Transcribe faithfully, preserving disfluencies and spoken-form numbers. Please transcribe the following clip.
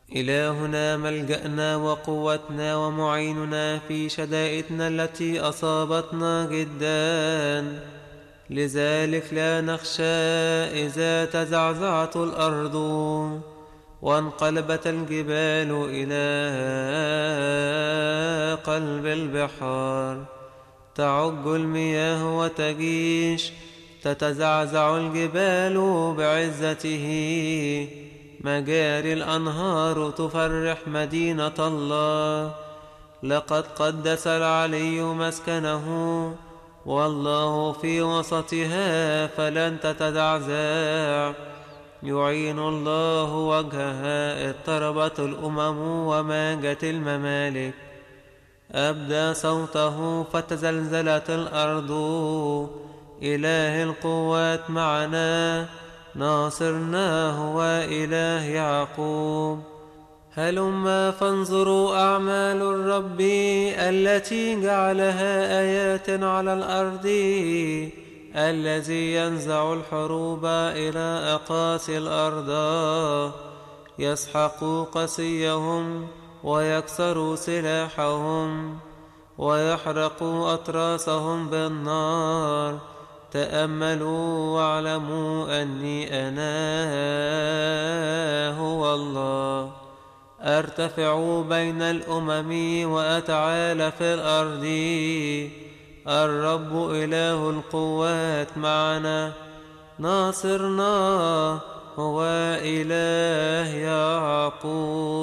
إلهنا ملجأنا وقوتنا ومعيننا في شدائدنا التي أصابتنا جدا، لذلك لا نخشى إذا تزعزعت الأرض وانقلبت الجبال إلى قلب البحار. تعج المياه وتجيش، تتزعزع الجبال بعزته، مجاري الأنهار تفرح مدينة الله. لقد قدس العلي مسكنه، والله في وسطها فلن تتزعزع. يعين الله وجهها، اضطربت الأمم وماجت الممالك. أبدى صوته فتزلزلت الأرض. إله القوات معنا، ناصرنا هو إله يعقوب. هلما فانظروا أعمال الرب التي جعلها آيات على الأرض، الذي ينزع الحروب إلى أقاصي الأرض. يسحق قسيهم ويكسر سلاحهم، ويحرق أطراسهم بالنار. تأملوا واعلموا أني أنا هو الله. أرتفع بين الأمم وأتعالى في الأرض. الرب إله القوات معنا، ناصرنا هو إله يعقوب.